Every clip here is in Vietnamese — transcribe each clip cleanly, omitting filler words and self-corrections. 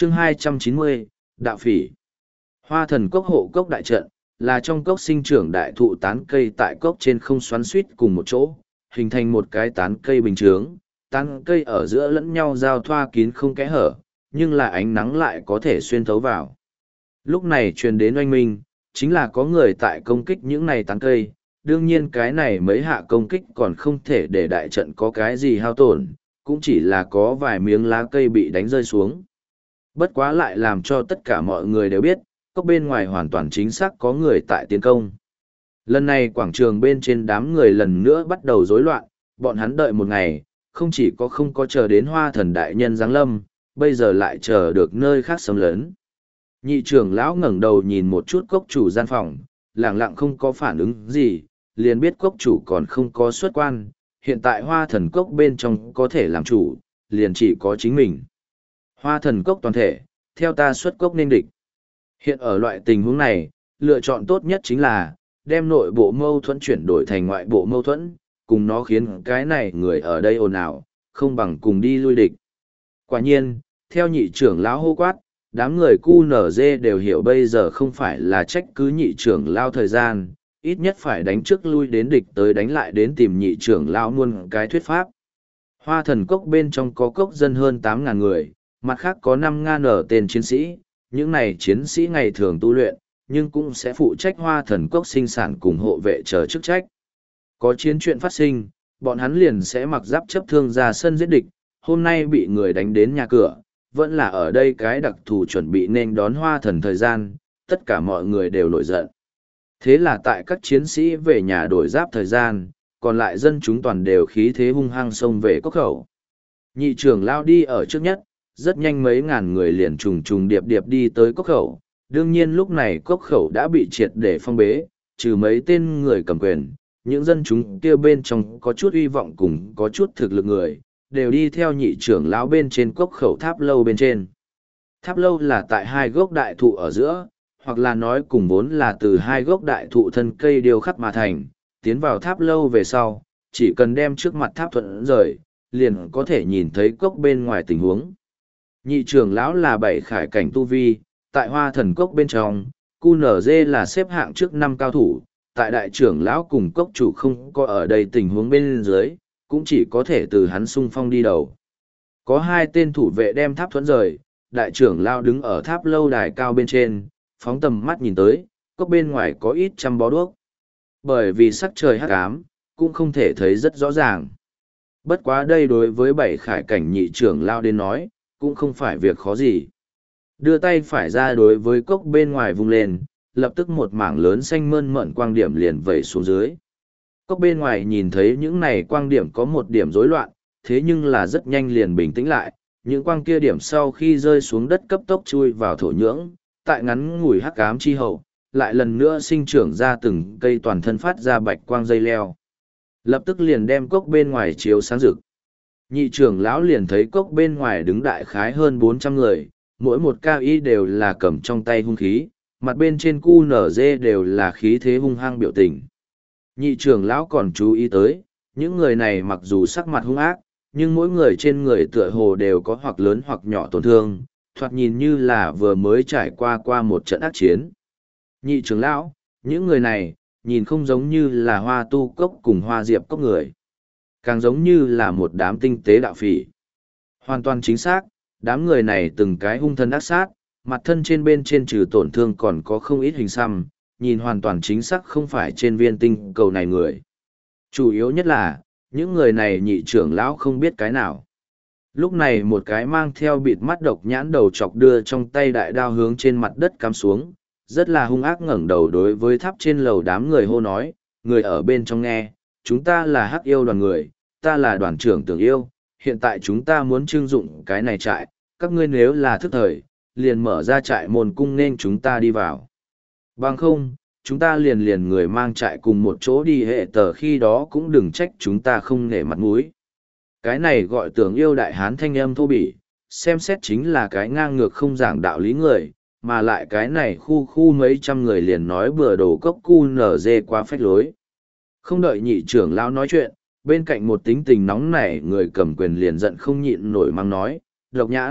Chương 290, Đạo Phỉ. Hoa thần cốc hộ cốc đại trận, là trong cốc sinh trưởng đại thụ tán cây tại cốc trên không xoắn suýt cùng một chỗ, hình thành một cái tán cây bình chướng, tán cây ở giữa lẫn nhau giao thoa kín không kẽ hở, nhưng là ánh nắng lại có thể xuyên thấu vào. Lúc này truyền đến oanh minh, chính là có người tại công kích những này tán cây, đương nhiên cái này mấy hạ công kích còn không thể để đại trận có cái gì hao tổn, cũng chỉ là có vài miếng lá cây bị đánh rơi xuống. Bất quá lại làm cho tất cả mọi người đều biết, cốc bên ngoài hoàn toàn chính xác có người tại tiến công. Lần này quảng trường bên trên đám người lần nữa bắt đầu rối loạn, bọn hắn đợi một ngày, không chỉ có không có chờ đến hoa thần đại nhân giáng lâm, bây giờ lại chờ được nơi khác xâm lấn. Nhị trưởng lão ngẩng đầu nhìn một chút cốc chủ gian phòng, lẳng lặng không có phản ứng gì, liền biết cốc chủ còn không có xuất quan, hiện tại hoa thần cốc bên trong có thể làm chủ, liền chỉ có chính mình. Hoa thần cốc toàn thể, theo ta xuất cốc nên địch. Hiện ở loại tình huống này, lựa chọn tốt nhất chính là, đem nội bộ mâu thuẫn chuyển đổi thành ngoại bộ mâu thuẫn, cùng nó khiến cái này người ở đây ồn ào, không bằng cùng đi lui địch. Quả nhiên, theo nhị trưởng lão hô quát, đám người QNZ đều hiểu bây giờ không phải là trách cứ nhị trưởng lao thời gian, ít nhất phải đánh trước lui đến địch tới đánh lại đến tìm nhị trưởng lão muôn cái thuyết pháp. Hoa thần cốc bên trong có cốc dân hơn 8.000 người, mặt khác có 5.000 ở tên chiến sĩ, những này chiến sĩ ngày thường tu luyện, nhưng cũng sẽ phụ trách hoa thần cốc sinh sản cùng hộ vệ chờ chức trách. Có chiến chuyện phát sinh, bọn hắn liền sẽ mặc giáp chấp thương ra sân giết địch, hôm nay bị người đánh đến nhà cửa, vẫn là ở đây cái đặc thù chuẩn bị nên đón hoa thần thời gian, tất cả mọi người đều nổi giận. Thế là tại các chiến sĩ về nhà đổi giáp thời gian, còn lại dân chúng toàn đều khí thế hung hăng xông về cốc khẩu. Nhị trưởng lao đi ở trước nhất, rất nhanh mấy ngàn người liền trùng trùng điệp điệp đi tới cốc khẩu. Đương nhiên lúc này cốc khẩu đã bị triệt để phong bế, trừ mấy tên người cầm quyền, những dân chúng kia bên trong có chút hy vọng cùng có chút thực lực người, đều đi theo nhị trưởng lão bên trên cốc khẩu tháp lâu bên trên. Tháp lâu là tại hai gốc đại thụ ở giữa, hoặc là nói cùng vốn là từ hai gốc đại thụ thân cây điêu khắc mà thành, tiến vào tháp lâu về sau, chỉ cần đem trước mặt tháp thuận rời, liền có thể nhìn thấy cốc bên ngoài tình huống. Nhị trưởng lão là 7 khải cảnh tu vi, tại hoa thần cốc bên trong, QNZ là xếp hạng trước 5 cao thủ, tại đại trưởng lão cùng cốc chủ không có ở đây tình huống bên dưới, cũng chỉ có thể từ hắn xung phong đi đầu. Có 2 tên thủ vệ đem tháp thuẫn rời, đại trưởng lão đứng ở tháp lâu đài cao bên trên, phóng tầm mắt nhìn tới, cốc bên ngoài có ít trăm bó đuốc. Bởi vì sắc trời hắc ám, cũng không thể thấy rất rõ ràng. Bất quá đây đối với 7 khải cảnh nhị trưởng lão đến nói, cũng không phải việc khó gì. Đưa tay phải ra đối với cốc bên ngoài vung lên, lập tức một mảng lớn xanh mơn mởn quang điểm liền vẩy xuống dưới. Cốc bên ngoài nhìn thấy những này quang điểm có một điểm rối loạn, thế nhưng là rất nhanh liền bình tĩnh lại, những quang kia điểm sau khi rơi xuống đất cấp tốc chui vào thổ nhưỡng, tại ngắn ngủi hắc ám chi hậu, lại lần nữa sinh trưởng ra từng cây toàn thân phát ra bạch quang dây leo. Lập tức liền đem cốc bên ngoài chiếu sáng rực. Nhị trưởng lão liền thấy cốc bên ngoài đứng đại khái hơn 400 người, mỗi một cao y đều là cầm trong tay hung khí, mặt bên trên QNZ đều là khí thế hung hăng biểu tình. Nhị trưởng lão còn chú ý tới, những người này mặc dù sắc mặt hung ác, nhưng mỗi người trên người tựa hồ đều có hoặc lớn hoặc nhỏ tổn thương, thoạt nhìn như là vừa mới trải qua một trận ác chiến. Nhị trưởng lão, những người này, nhìn không giống như là hoa tu cốc cùng hoa diệp cốc người, càng giống như là một đám tinh tế đạo phỉ. Hoàn toàn chính xác, đám người này từng cái hung thân ác sát, mặt thân trên bên trên trừ tổn thương còn có không ít hình xăm, nhìn hoàn toàn chính xác không phải trên viên tinh cầu này người. Chủ yếu nhất là, những người này nhị trưởng lão không biết cái nào. Lúc này một cái mang theo bịt mắt độc nhãn đầu chọc đưa trong tay đại đao hướng trên mặt đất cắm xuống, rất là hung ác ngẩng đầu đối với tháp trên lầu đám người hô nói, người ở bên trong nghe, chúng ta là hắc yêu đoàn người, ta là đoàn trưởng Tưởng Yêu, hiện tại chúng ta muốn trưng dụng cái này trại, các ngươi nếu là thức thời, liền mở ra trại môn cung nên chúng ta đi vào. Bằng không, chúng ta liền người mang trại cùng một chỗ đi hệ tờ khi đó cũng đừng trách chúng ta không nể mặt mũi. Cái này gọi Tưởng Yêu đại hán thanh âm thô bỉ, xem xét chính là cái ngang ngược không giảng đạo lý người, mà lại cái này khu mấy trăm người liền nói bừa đồ cốc QNZ quá phách lối. Không đợi nhị trưởng lão nói chuyện, bên cạnh một tính tình nóng nảy người cầm quyền liền giận không nhịn nổi mang nói, độc nhãn,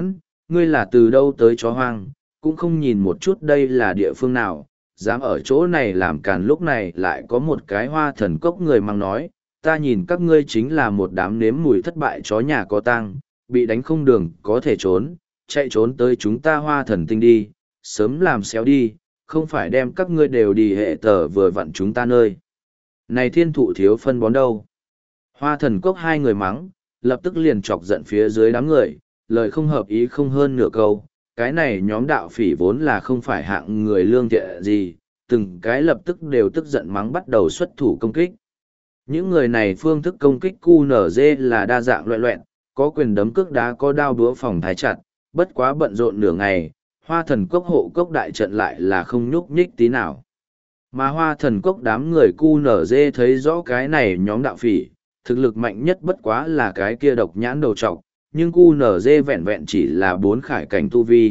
ngươi là từ đâu tới chó hoang, cũng không nhìn một chút đây là địa phương nào, dám ở chỗ này làm càn. Lúc này lại có một cái Hoa Thần Cốc người mang nói, ta nhìn các ngươi chính là một đám nếm mùi thất bại chó nhà có tang, bị đánh không đường có thể trốn, chạy trốn tới chúng ta Hoa Thần Tinh đi, sớm làm xéo đi, không phải đem các ngươi đều đi hệ tờ vừa vặn chúng ta nơi. Này thiên thụ thiếu phân bón đâu. Hoa Thần Cốc hai người mắng, lập tức liền chọc giận phía dưới đám người, lời không hợp ý không hơn nửa câu. Cái này nhóm đạo phỉ vốn là không phải hạng người lương thiện gì, từng cái lập tức đều tức giận mắng bắt đầu xuất thủ công kích. Những người này phương thức công kích QNZ là đa dạng loại loẹn, có quyền đấm cước đá có đao đũa phòng thái chặt, bất quá bận rộn nửa ngày, Hoa Thần Cốc hộ cốc đại trận lại là không nhúc nhích tí nào. Mà Hoa Thần Cốc đám người QNZ thấy rõ cái này nhóm đạo phỉ, thực lực mạnh nhất bất quá là cái kia độc nhãn đầu trọc, nhưng QNZ vẹn vẹn chỉ là 4 khải cảnh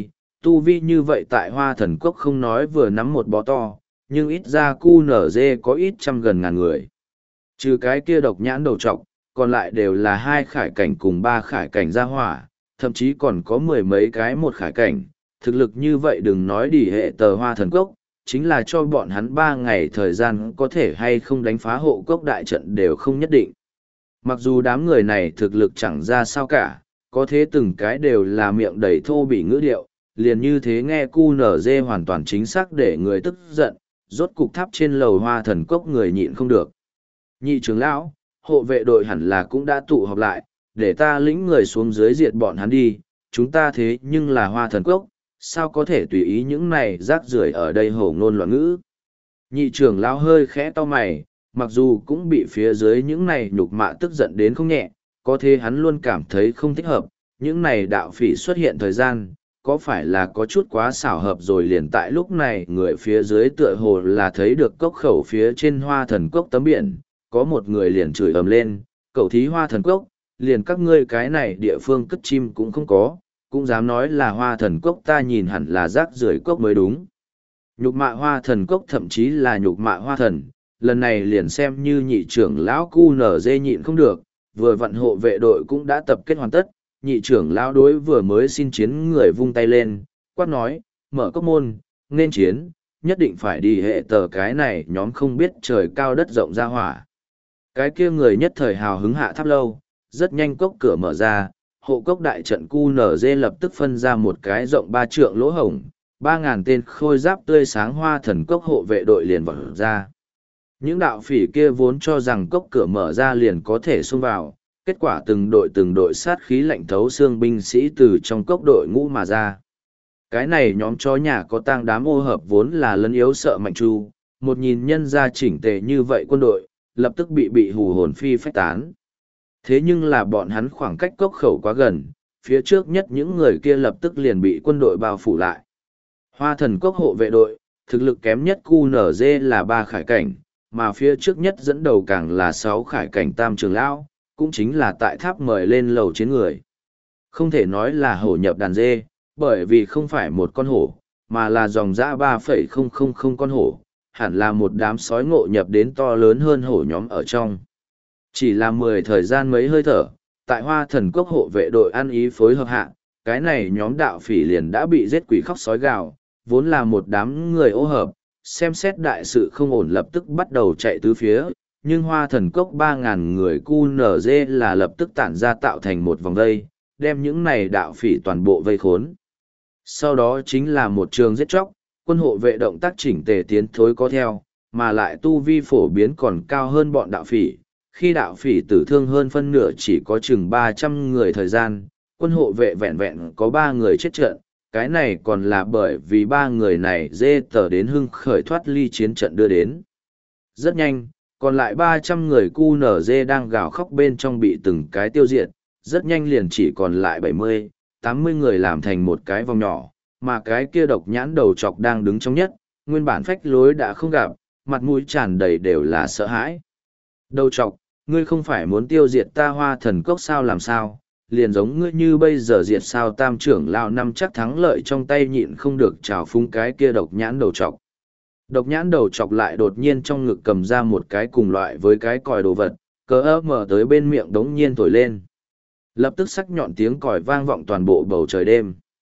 tu vi như vậy tại Hoa Thần Cốc không nói vừa nắm một bó to, nhưng ít ra QNZ có ít trăm gần ngàn người. Trừ cái kia độc nhãn đầu trọc, còn lại đều là 2 khải cảnh cùng 3 khải cảnh gia hỏa, thậm chí còn có 10 mấy cái 1 khải cảnh, thực lực như vậy đừng nói đỉ hệ tờ Hoa Thần Cốc, chính là cho bọn hắn 3 ngày thời gian có thể hay không đánh phá hộ cốc đại trận đều không nhất định. Mặc dù đám người này thực lực chẳng ra sao cả, có thế từng cái đều là miệng đầy thô bị ngữ điệu, liền như thế nghe QNZ hoàn toàn chính xác để người tức giận, rốt cục tháp trên lầu Hoa Thần Cốc người nhịn không được. Nhị trưởng lão, hộ vệ đội hẳn là cũng đã tụ họp lại, để ta lĩnh người xuống dưới diệt bọn hắn đi, chúng ta thế nhưng là Hoa Thần Cốc, sao có thể tùy ý những này rác rưởi ở đây hổ ngôn loạn ngữ. Nhị trưởng lão hơi khẽ to mày, mặc dù cũng bị phía dưới những này nhục mạ tức giận đến không nhẹ, có thế hắn luôn cảm thấy không thích hợp, những này đạo phỉ xuất hiện thời gian, có phải là có chút quá xảo hợp rồi. Liền tại lúc này người phía dưới tựa hồ là thấy được cốc khẩu phía trên Hoa Thần Cốc tấm biển, có một người liền chửi ầm lên, cậu thí Hoa Thần Cốc, liền các ngươi cái này địa phương cất chim cũng không có, cũng dám nói là Hoa Thần Cốc, ta nhìn hẳn là rác rưởi cốc mới đúng. Nhục mạ Hoa Thần Cốc thậm chí là nhục mạ Hoa Thần, lần này liền xem như nhị trưởng lão QNZ nhịn không được, vừa vặn hộ vệ đội cũng đã tập kết hoàn tất, nhị trưởng lão đối vừa mới xin chiến người vung tay lên, quát nói, mở cốc môn, nên chiến, nhất định phải đi hệ tờ cái này nhóm không biết trời cao đất rộng ra hỏa. Cái kia người nhất thời hào hứng hạ tháp lâu, rất nhanh cốc cửa mở ra, hộ cốc đại trận QNZ lập tức phân ra một cái rộng 3 trượng lỗ hổng, 3.000 tên khôi giáp tươi sáng Hoa Thần Cốc hộ vệ đội liền vọt ra. Những đạo phỉ kia vốn cho rằng cốc cửa mở ra liền có thể xông vào, kết quả từng đội sát khí lạnh thấu xương binh sĩ từ trong cốc đội ngũ mà ra. Cái này nhóm chó nhà có tang đám ô hợp vốn là lấn yếu sợ mạnh chu, một nhìn nhân ra chỉnh tề như vậy quân đội, lập tức bị hù hồn phi phách tán. Thế nhưng là bọn hắn khoảng cách cốc khẩu quá gần, phía trước nhất những người kia lập tức liền bị quân đội bao phủ lại. Hoa Thần Cốc hộ vệ đội, thực lực kém nhất QNZ là 3 khải cảnh, mà phía trước nhất dẫn đầu càng là 6 khải cảnh tam trường lão, cũng chính là tại tháp mời lên lầu chiến người. Không thể nói là hổ nhập đàn dê, bởi vì không phải một con hổ, mà là dòng dã 3,000 con hổ, hẳn là một đám sói ngộ nhập đến to lớn hơn hổ nhóm ở trong. Chỉ là 10 thời gian mấy hơi thở, tại Hoa Thần Cốc hộ vệ đội ăn ý phối hợp hạ, cái này nhóm đạo phỉ liền đã bị giết quỷ khóc sói gào, vốn là một đám người ô hợp, xem xét đại sự không ổn lập tức bắt đầu chạy tứ phía, nhưng Hoa Thần Cốc 3.000 người QNZ là lập tức tản ra tạo thành một vòng vây, đem những này đạo phỉ toàn bộ vây khốn. Sau đó chính là một trường giết chóc, quân hộ vệ động tác chỉnh tề tiến thối có theo, mà lại tu vi phổ biến còn cao hơn bọn đạo phỉ. Khi đạo phỉ tử thương hơn phân nửa chỉ có chừng 300 người thời gian, quân hộ vệ vẹn vẹn có 3 người chết trận, cái này còn là bởi vì 3 người này dê tờ đến hưng khởi thoát ly chiến trận đưa đến. Rất nhanh, còn lại 300 người QNZ đang gào khóc bên trong bị từng cái tiêu diệt, rất nhanh liền chỉ còn lại 70, 80 người làm thành một cái vòng nhỏ, mà cái kia độc nhãn đầu chọc đang đứng trong nhất, nguyên bản phách lối đã không gặp, mặt mũi tràn đầy đều là sợ hãi. Đầu chọc, ngươi không phải muốn tiêu diệt ta Hoa Thần Cốc sao, làm sao, liền giống ngươi như bây giờ diệt sao tam trưởng lão năm chắc thắng lợi trong tay nhịn không được trào phúng cái kia độc nhãn đầu chọc. Độc nhãn đầu chọc lại đột nhiên trong ngực cầm ra một cái cùng loại với cái còi đồ vật, cỡ mở tới bên miệng đống nhiên thổi lên. Lập tức sắc nhọn tiếng còi vang vọng toàn bộ bầu trời đêm.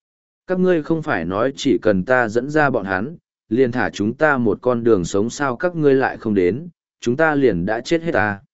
Các ngươi không phải nói chỉ cần ta dẫn ra bọn hắn, liền thả chúng ta một con đường sống sao các ngươi lại không đến, chúng ta liền đã chết hết à.